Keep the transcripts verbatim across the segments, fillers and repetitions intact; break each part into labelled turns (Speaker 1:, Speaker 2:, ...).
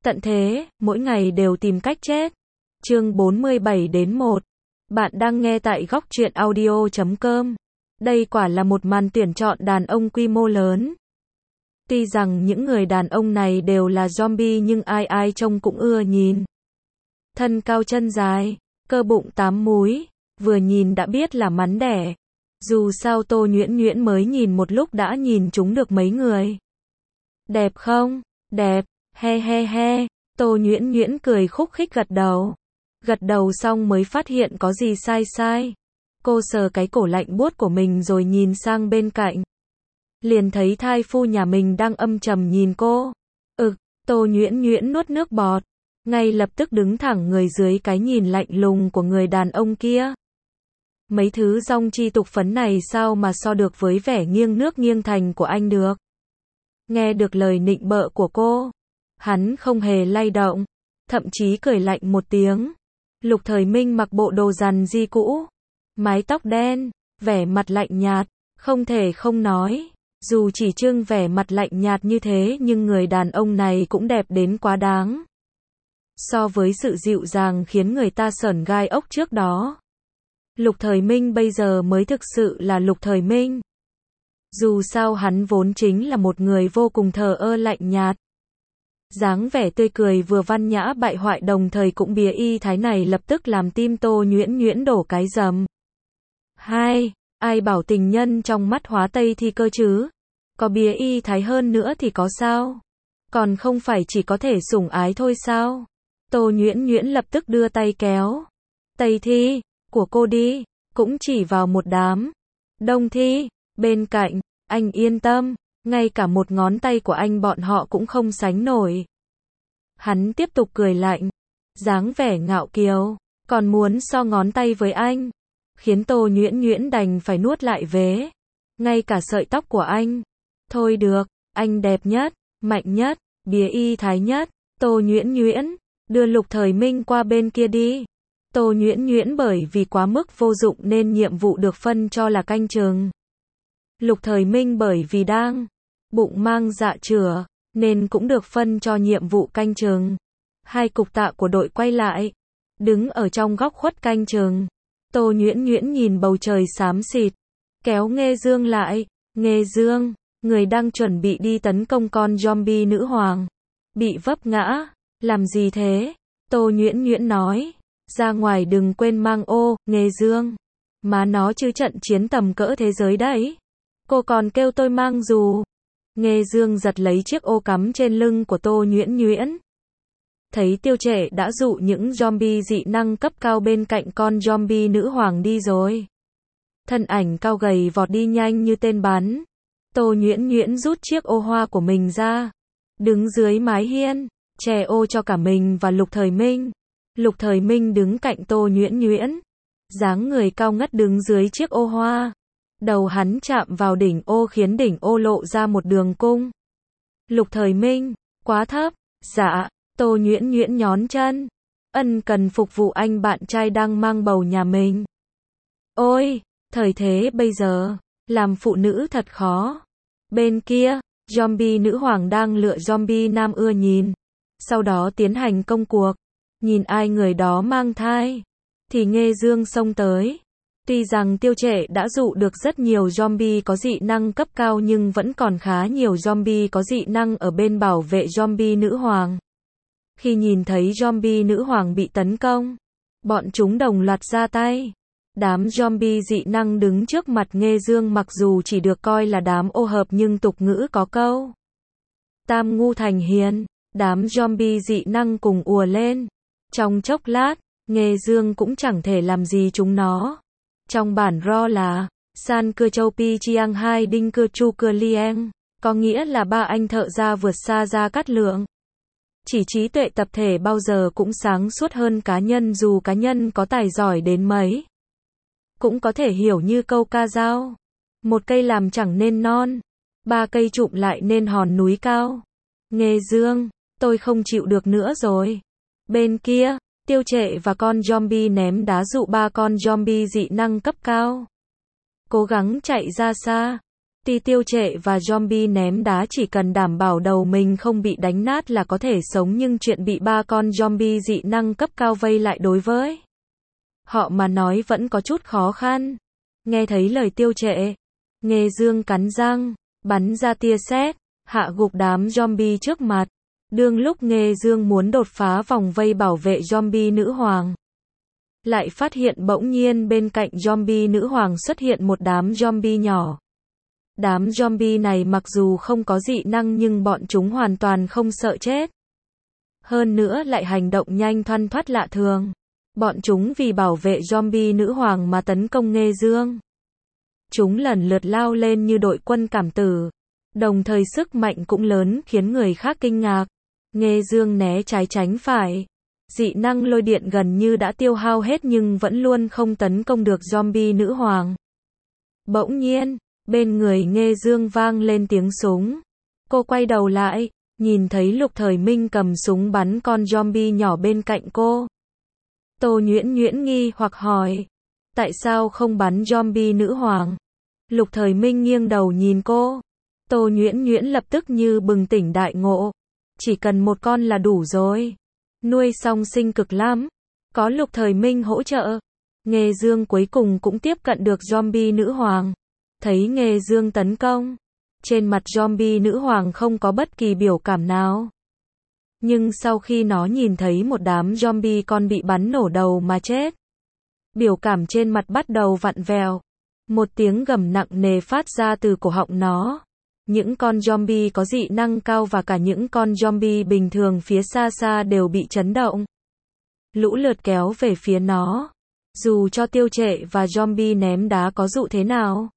Speaker 1: Tận thế, mỗi ngày đều tìm cách chết. Chương bốn mươi bảy đến một. Bạn đang nghe tại góc truyện audio chấm com. Đây quả là một màn tuyển chọn đàn ông quy mô lớn. Tuy rằng những người đàn ông này đều là zombie nhưng ai ai trông cũng ưa nhìn. Thân cao chân dài, cơ bụng tám múi, vừa nhìn đã biết là mắn đẻ. Dù sao Tô Nhuyễn Nhuyễn mới nhìn một lúc đã nhìn chúng được mấy người. Đẹp không? Đẹp, he he he. Tô Nhuyễn Nhuyễn cười khúc khích gật đầu. Gật đầu xong mới phát hiện có gì sai sai. Cô sờ cái cổ lạnh buốt của mình rồi nhìn sang bên cạnh. Liền thấy thai phu nhà mình đang âm trầm nhìn cô. Ực, Tô Nhuyễn Nhuyễn nuốt nước bọt. Ngay lập tức đứng thẳng người dưới cái nhìn lạnh lùng của người đàn ông kia. Mấy thứ dong chi tục phấn này sao mà so được với vẻ nghiêng nước nghiêng thành của anh được. Nghe được lời nịnh bợ của cô, hắn không hề lay động, thậm chí cười lạnh một tiếng. Lục Thời Minh mặc bộ đồ rằn di cũ, mái tóc đen, vẻ mặt lạnh nhạt, không thể không nói, dù chỉ trưng vẻ mặt lạnh nhạt như thế nhưng người đàn ông này cũng đẹp đến quá đáng. So với sự dịu dàng khiến người ta sởn gai ốc trước đó, Lục Thời Minh bây giờ mới thực sự là Lục Thời Minh. Dù sao hắn vốn chính là một người vô cùng thờ ơ lạnh nhạt. Dáng vẻ tươi cười vừa văn nhã bại hoại đồng thời cũng bía y thái này lập tức làm tim Tô Nhuyễn Nhuyễn đổ cái rầm. Hai, ai bảo tình nhân trong mắt hóa tây thi cơ chứ? Có bía y thái hơn nữa thì có sao? Còn không phải chỉ có thể sủng ái thôi sao? Tô Nhuyễn Nhuyễn lập tức đưa tay kéo Tây thi của cô đi, cũng chỉ vào một đám Đông thi bên cạnh. Anh yên tâm, ngay cả một ngón tay của anh bọn họ cũng không sánh nổi. Hắn tiếp tục cười lạnh, dáng vẻ ngạo kiều, còn muốn so ngón tay với anh, khiến Tô Nhuyễn Nhuyễn đành phải nuốt lại vế. Ngay cả sợi tóc của anh. Thôi được, anh đẹp nhất, mạnh nhất, bía y thái nhất. Tô Nhuyễn Nhuyễn, đưa Lục Thời Minh qua bên kia đi. Tô Nhuyễn Nhuyễn bởi vì quá mức vô dụng nên nhiệm vụ được phân cho là canh chừng. Lục Thời Minh bởi vì đang bụng mang dạ chửa nên cũng được phân cho nhiệm vụ canh chừng. Hai cục tạ của đội quay lại, đứng ở trong góc khuất canh chừng. Tô Nhuyễn Nhuyễn nhìn bầu trời xám xịt, kéo Nghê Dương lại. Nghê Dương, người đang chuẩn bị đi tấn công con zombie nữ hoàng, bị vấp ngã. Làm gì thế? Tô Nhuyễn Nhuyễn nói. Ra ngoài đừng quên mang ô. Nghê Dương, má nó chứ trận chiến tầm cỡ thế giới đấy. Cô còn kêu tôi mang dù. Nghê Dương giật lấy chiếc ô cắm trên lưng của Tô Nhuyễn Nhuyễn. Thấy Tiêu Trệ đã dụ những zombie dị năng cấp cao bên cạnh con zombie nữ hoàng đi rồi. Thân ảnh cao gầy vọt đi nhanh như tên bắn. Tô Nhuyễn Nhuyễn rút chiếc ô hoa của mình ra, đứng dưới mái hiên, che ô cho cả mình và Lục Thời Minh. Lục Thời Minh đứng cạnh Tô Nhuyễn Nhuyễn, dáng người cao ngất đứng dưới chiếc ô hoa. Đầu hắn chạm vào đỉnh ô khiến đỉnh ô lộ ra một đường cung. Lục Thời Minh, quá thấp. Dạ. Tô Nhuyễn Nhuyễn nhón chân. Ân cần phục vụ anh bạn trai đang mang bầu nhà mình. Ôi, thời thế bây giờ, làm phụ nữ thật khó. Bên kia, zombie nữ hoàng đang lựa zombie nam ưa nhìn. Sau đó tiến hành công cuộc. Nhìn ai người đó mang thai, thì Nghê Dương xông tới. Tuy rằng Tiêu Trệ đã dụ được rất nhiều zombie có dị năng cấp cao nhưng vẫn còn khá nhiều zombie có dị năng ở bên bảo vệ zombie nữ hoàng. Khi nhìn thấy zombie nữ hoàng bị tấn công, bọn chúng đồng loạt ra tay. Đám zombie dị năng đứng trước mặt Nghê Dương mặc dù chỉ được coi là đám ô hợp nhưng tục ngữ có câu tam ngu thành hiền. Đám zombie dị năng cùng ùa lên. Trong chốc lát, Nghê Dương cũng chẳng thể làm gì chúng nó. Trong bản ro là San Cưa Châu Pi Chiang Hai Đinh Cưa Chu Cưa Lieng, có nghĩa là ba anh thợ gia vượt xa Gia Cát Lượng. Chỉ trí tuệ tập thể bao giờ cũng sáng suốt hơn cá nhân dù cá nhân có tài giỏi đến mấy. Cũng có thể hiểu như câu ca dao. Một cây làm chẳng nên non, ba cây trụm lại nên hòn núi cao. Nghê Dương, tôi không chịu được nữa rồi. Bên kia, Tiêu Trệ và con zombie ném đá dụ ba con zombie dị năng cấp cao. Cố gắng chạy ra xa. Ti Tiêu Trệ và zombie ném đá chỉ cần đảm bảo đầu mình không bị đánh nát là có thể sống, nhưng chuyện bị ba con zombie dị năng cấp cao vây lại đối với họ mà nói vẫn có chút khó khăn. Nghe thấy lời Tiêu Trệ, Nghê Dương cắn răng, bắn ra tia sét, hạ gục đám zombie trước mặt. Đương lúc Nghê Dương muốn đột phá vòng vây bảo vệ zombie nữ hoàng, lại phát hiện bỗng nhiên bên cạnh zombie nữ hoàng xuất hiện một đám zombie nhỏ. Đám zombie này mặc dù không có dị năng nhưng bọn chúng hoàn toàn không sợ chết. Hơn nữa lại hành động nhanh thoăn thoắt lạ thường. Bọn chúng vì bảo vệ zombie nữ hoàng mà tấn công Nghê Dương. Chúng lần lượt lao lên như đội quân cảm tử. Đồng thời sức mạnh cũng lớn khiến người khác kinh ngạc. Nghê Dương né trái tránh phải. Dị năng lôi điện gần như đã tiêu hao hết nhưng vẫn luôn không tấn công được zombie nữ hoàng. Bỗng nhiên, bên người Nghê Dương vang lên tiếng súng. Cô quay đầu lại, nhìn thấy Lục Thời Minh cầm súng bắn con zombie nhỏ bên cạnh cô. Tô Nhuyễn Nhuyễn nghi hoặc hỏi, tại sao không bắn zombie nữ hoàng? Lục Thời Minh nghiêng đầu nhìn cô. Tô Nhuyễn Nhuyễn lập tức như bừng tỉnh đại ngộ. Chỉ cần một con là đủ rồi. Nuôi song sinh cực lắm. Có Lục Thời Minh hỗ trợ. Nghê Dương cuối cùng cũng tiếp cận được zombie nữ hoàng. Thấy Nghê Dương tấn công. Trên mặt zombie nữ hoàng không có bất kỳ biểu cảm nào. Nhưng sau khi nó nhìn thấy một đám zombie con bị bắn nổ đầu mà chết, biểu cảm trên mặt bắt đầu vặn vẹo. Một tiếng gầm nặng nề phát ra từ cổ họng nó. Những con zombie có dị năng cao và cả những con zombie bình thường phía xa xa đều bị chấn động. Lũ lượt kéo về phía nó. Dù cho Tiêu Trệ và zombie ném đá có dụ thế nào,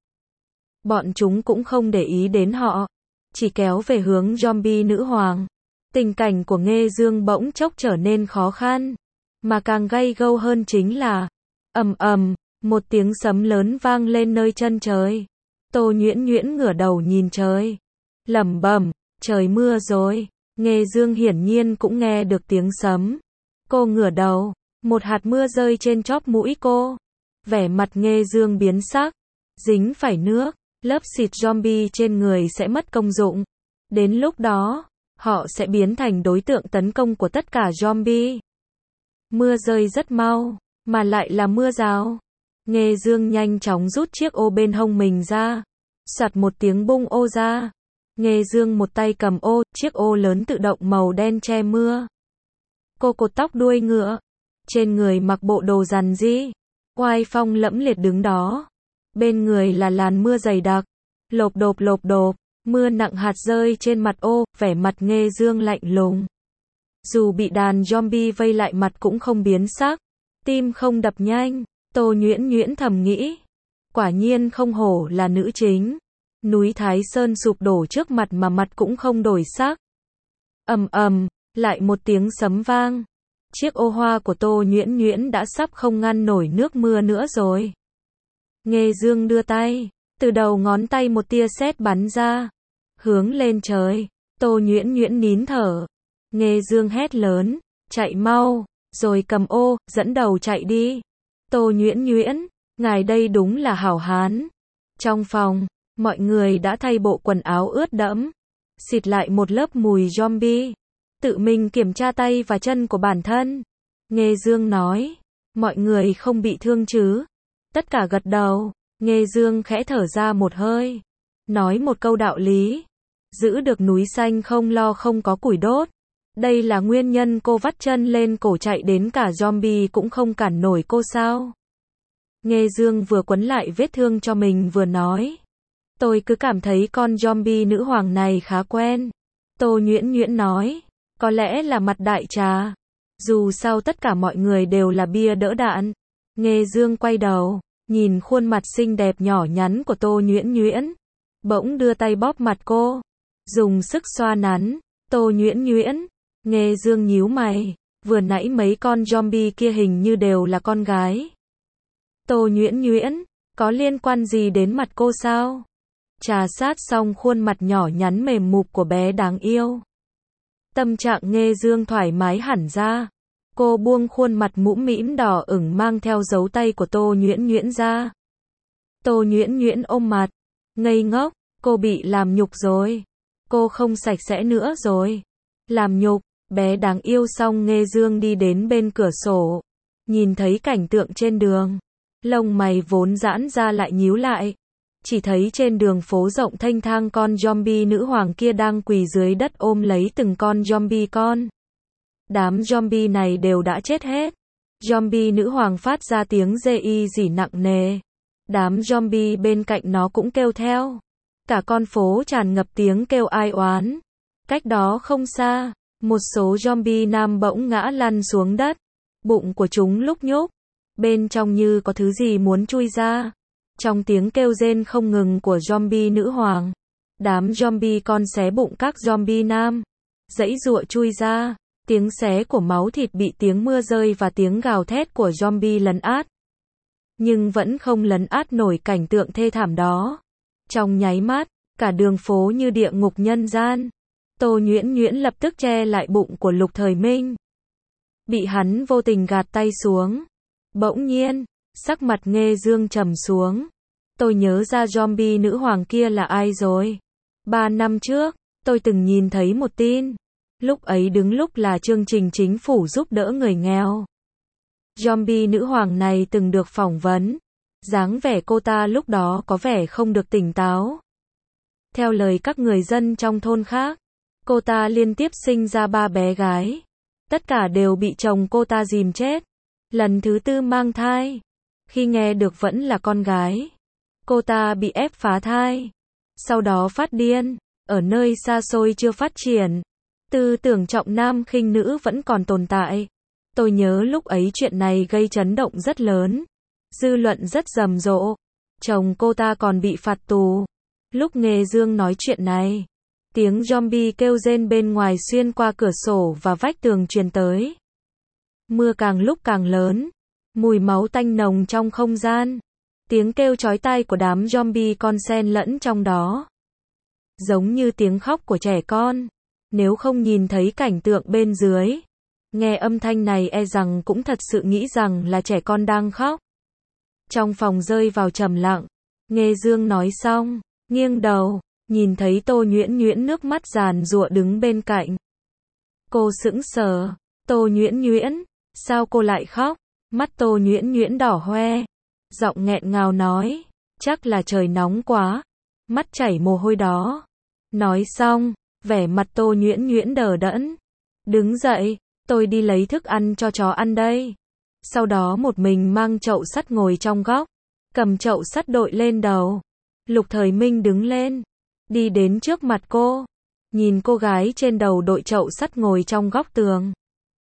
Speaker 1: bọn chúng cũng không để ý đến họ. Chỉ kéo về hướng zombie nữ hoàng. Tình cảnh của Nghê Dương bỗng chốc trở nên khó khăn. Mà càng gay gâu hơn chính là ầm ầm, một tiếng sấm lớn vang lên nơi chân trời. Tô Nhuyễn Nhuyễn ngửa đầu nhìn trời, lẩm bẩm, trời mưa rồi. Nghê Dương hiển nhiên cũng nghe được tiếng sấm. Cô ngửa đầu, một hạt mưa rơi trên chóp mũi cô. Vẻ mặt Nghê Dương biến sắc, dính phải nước, lớp xịt zombie trên người sẽ mất công dụng. Đến lúc đó, họ sẽ biến thành đối tượng tấn công của tất cả zombie. Mưa rơi rất mau, mà lại là mưa rào. Nghê Dương nhanh chóng rút chiếc ô bên hông mình ra. Soạt một tiếng bung ô ra. Nghê Dương một tay cầm ô, chiếc ô lớn tự động màu đen che mưa. Cô cột tóc đuôi ngựa. Trên người mặc bộ đồ rằn ri. Oai phong lẫm liệt đứng đó. Bên người là làn mưa dày đặc. Lộp độp lộp độp. Mưa nặng hạt rơi trên mặt ô, vẻ mặt Nghê Dương lạnh lùng. Dù bị đàn zombie vây lại mặt cũng không biến sắc. Tim không đập nhanh. Tô Nhuyễn Nhuyễn thầm nghĩ. Quả nhiên không hổ là nữ chính. Núi Thái Sơn sụp đổ trước mặt mà mặt cũng không đổi sắc. Ầm ầm, lại một tiếng sấm vang. Chiếc ô hoa của Tô Nhuyễn Nhuyễn đã sắp không ngăn nổi nước mưa nữa rồi. Nghê Dương đưa tay, từ đầu ngón tay một tia sét bắn ra, hướng lên trời. Tô Nhuyễn Nhuyễn nín thở. Nghê Dương hét lớn, chạy mau, rồi cầm ô, dẫn đầu chạy đi. Tô Nhuyễn Nhuyễn, ngài đây đúng là hảo hán. Trong phòng, mọi người đã thay bộ quần áo ướt đẫm, xịt lại một lớp mùi zombie, tự mình kiểm tra tay và chân của bản thân. Nghê Dương nói, mọi người không bị thương chứ? Tất cả gật đầu. Nghê Dương khẽ thở ra một hơi, nói một câu đạo lý, giữ được núi xanh không lo không có củi đốt. Đây là nguyên nhân cô vắt chân lên cổ chạy đến cả zombie cũng không cản nổi cô sao? Nghê Dương vừa quấn lại vết thương cho mình vừa nói, tôi cứ cảm thấy con zombie nữ hoàng này khá quen. Tô Nhuyễn Nhuyễn nói, có lẽ là mặt đại trà. Dù sao tất cả mọi người đều là bia đỡ đạn. Nghê Dương quay đầu, nhìn khuôn mặt xinh đẹp nhỏ nhắn của Tô Nhuyễn Nhuyễn, bỗng đưa tay bóp mặt cô, dùng sức xoa nắn. Tô Nhuyễn Nhuyễn, Nghê Dương nhíu mày, vừa nãy mấy con zombie kia hình như đều là con gái. Tô Nhuyễn Nhuyễn, có liên quan gì đến mặt cô sao? Trà sát xong khuôn mặt nhỏ nhắn mềm mụp của bé đáng yêu, tâm trạng Nghê Dương thoải mái hẳn ra. Cô buông khuôn mặt mũm mĩm đỏ ửng mang theo dấu tay của Tô Nhuyễn Nhuyễn ra. Tô Nhuyễn Nhuyễn ôm mặt, ngây ngốc, Cô bị làm nhục rồi. Cô không sạch sẽ nữa rồi. Làm nhục, bé đáng yêu. Xong Nghê Dương đi đến bên cửa sổ. Nhìn thấy cảnh tượng trên đường. Lông mày vốn giãn ra lại nhíu lại. Chỉ thấy trên đường phố rộng thênh thang con zombie nữ hoàng kia đang quỳ dưới đất ôm lấy từng con zombie con. Đám zombie này đều đã chết hết. Zombie nữ hoàng phát ra tiếng rê y rỉ nặng nề. Đám zombie bên cạnh nó cũng kêu theo. Cả con phố tràn ngập tiếng kêu ai oán. Cách đó không xa, một số zombie nam bỗng ngã lăn xuống đất. Bụng của chúng lúc nhúc. Bên trong như có thứ gì muốn chui ra. Trong tiếng kêu rên không ngừng của zombie nữ hoàng, đám zombie con xé bụng các zombie nam, giãy giụa chui ra, tiếng xé của máu thịt bị tiếng mưa rơi và tiếng gào thét của zombie lấn át. Nhưng vẫn không lấn át nổi cảnh tượng thê thảm đó. Trong nháy mắt, cả đường phố như địa ngục nhân gian. Tô Nhuyễn Nhuyễn lập tức che lại bụng của Lục Thời Minh. Bị hắn vô tình gạt tay xuống. Bỗng nhiên, sắc mặt Nghê Dương trầm xuống. Tôi nhớ ra zombie nữ hoàng kia là ai rồi. Ba năm trước, tôi từng nhìn thấy một tin. Lúc ấy đứng lúc là chương trình chính phủ giúp đỡ người nghèo. Zombie nữ hoàng này từng được phỏng vấn. Dáng vẻ cô ta lúc đó có vẻ không được tỉnh táo. Theo lời các người dân trong thôn khác, cô ta liên tiếp sinh ra ba bé gái. Tất cả đều bị chồng cô ta dìm chết. Lần thứ tư mang thai. Khi nghe được vẫn là con gái. Cô ta bị ép phá thai. Sau đó phát điên. Ở nơi xa xôi chưa phát triển. Tư tưởng trọng nam khinh nữ vẫn còn tồn tại. Tôi nhớ lúc ấy chuyện này gây chấn động rất lớn. Dư luận rất rầm rộ. Chồng cô ta còn bị phạt tù. Lúc Nghê Dương nói chuyện này, tiếng zombie kêu rên bên ngoài xuyên qua cửa sổ và vách tường truyền tới. Mưa càng lúc càng lớn. Mùi máu tanh nồng trong không gian. Tiếng kêu chói tai của đám zombie con xen lẫn trong đó. Giống như tiếng khóc của trẻ con. Nếu không nhìn thấy cảnh tượng bên dưới, nghe âm thanh này e rằng cũng thật sự nghĩ rằng là trẻ con đang khóc. Trong phòng rơi vào trầm lặng. Nghê Dương nói xong, nghiêng đầu, nhìn thấy Tô Nhuyễn Nhuyễn nước mắt giàn giụa đứng bên cạnh. Cô sững sờ. Tô Nhuyễn Nhuyễn, sao cô lại khóc? Mắt Tô Nhuyễn Nhuyễn đỏ hoe. Giọng nghẹn ngào nói, chắc là trời nóng quá. Mắt chảy mồ hôi đó. Nói xong, vẻ mặt Tô Nhuyễn Nhuyễn đờ đẫn. Đứng dậy, tôi đi lấy thức ăn cho chó ăn đây. Sau đó một mình mang chậu sắt ngồi trong góc. Cầm chậu sắt đội lên đầu. Lục Thời Minh đứng lên. Đi đến trước mặt cô. Nhìn cô gái trên đầu đội chậu sắt ngồi trong góc tường.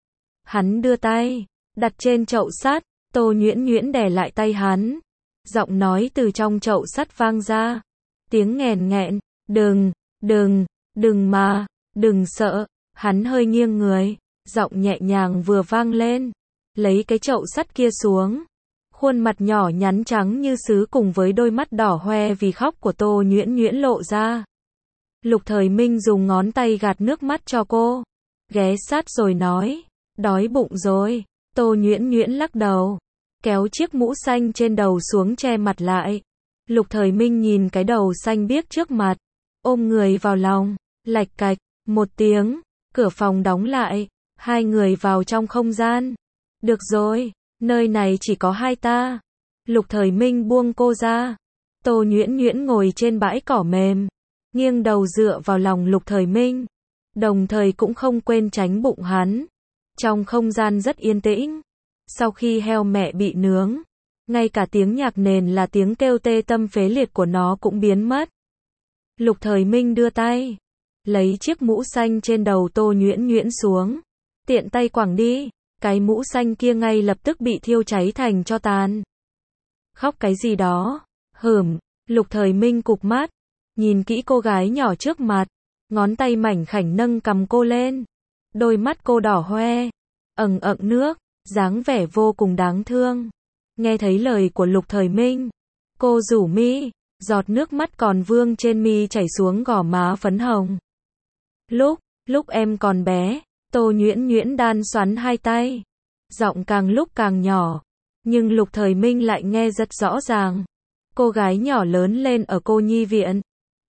Speaker 1: Hắn đưa tay. Đặt trên chậu sắt. Tô Nhuyễn Nhuyễn đè lại tay hắn. Giọng nói từ trong chậu sắt vang ra. Tiếng nghẹn nghẹn. Đừng, đừng, đừng mà, đừng sợ. Hắn hơi nghiêng người. Giọng nhẹ nhàng vừa vang lên. Lấy cái chậu sắt kia xuống. Khuôn mặt nhỏ nhắn trắng như sứ cùng với đôi mắt đỏ hoe vì khóc của Tô Nhuyễn Nhuyễn lộ ra. Lục Thời Minh dùng ngón tay gạt nước mắt cho cô. Ghé sát rồi nói. Đói bụng rồi. Tô Nhuyễn Nhuyễn lắc đầu. Kéo chiếc mũ xanh trên đầu xuống che mặt lại. Lục Thời Minh nhìn cái đầu xanh biếc trước mặt. Ôm người vào lòng. Lạch cạch. Một tiếng. Cửa phòng đóng lại. Hai người vào trong không gian. Được rồi. Nơi này chỉ có hai ta. Lục Thời Minh buông cô ra. Tô Nhuyễn Nhuyễn ngồi trên bãi cỏ mềm. Nghiêng đầu dựa vào lòng Lục Thời Minh. Đồng thời cũng không quên tránh bụng hắn. Trong không gian rất yên tĩnh. Sau khi heo mẹ bị nướng, ngay cả tiếng nhạc nền là tiếng kêu tê tâm phế liệt của nó cũng biến mất. Lục Thời Minh đưa tay. Lấy chiếc mũ xanh trên đầu Tô Nhuyễn Nhuyễn xuống. Tiện tay quẳng đi. Cái mũ xanh kia ngay lập tức bị thiêu cháy thành tro tàn. Khóc cái gì đó? Hửm. Lục Thời Minh cụp mắt. Nhìn kỹ cô gái nhỏ trước mặt. Ngón tay mảnh khảnh nâng cầm cô lên. Đôi mắt cô đỏ hoe. Ẩn ẩn nước. Dáng vẻ vô cùng đáng thương. Nghe thấy lời của Lục Thời Minh. Cô rủ mi. Giọt nước mắt còn vương trên mi chảy xuống gò má phấn hồng. Lúc, lúc em còn bé. Tô Nhuyễn Nhuyễn đan xoắn hai tay. Giọng càng lúc càng nhỏ. Nhưng Lục Thời Minh lại nghe rất rõ ràng. Cô gái nhỏ lớn lên ở cô nhi viện.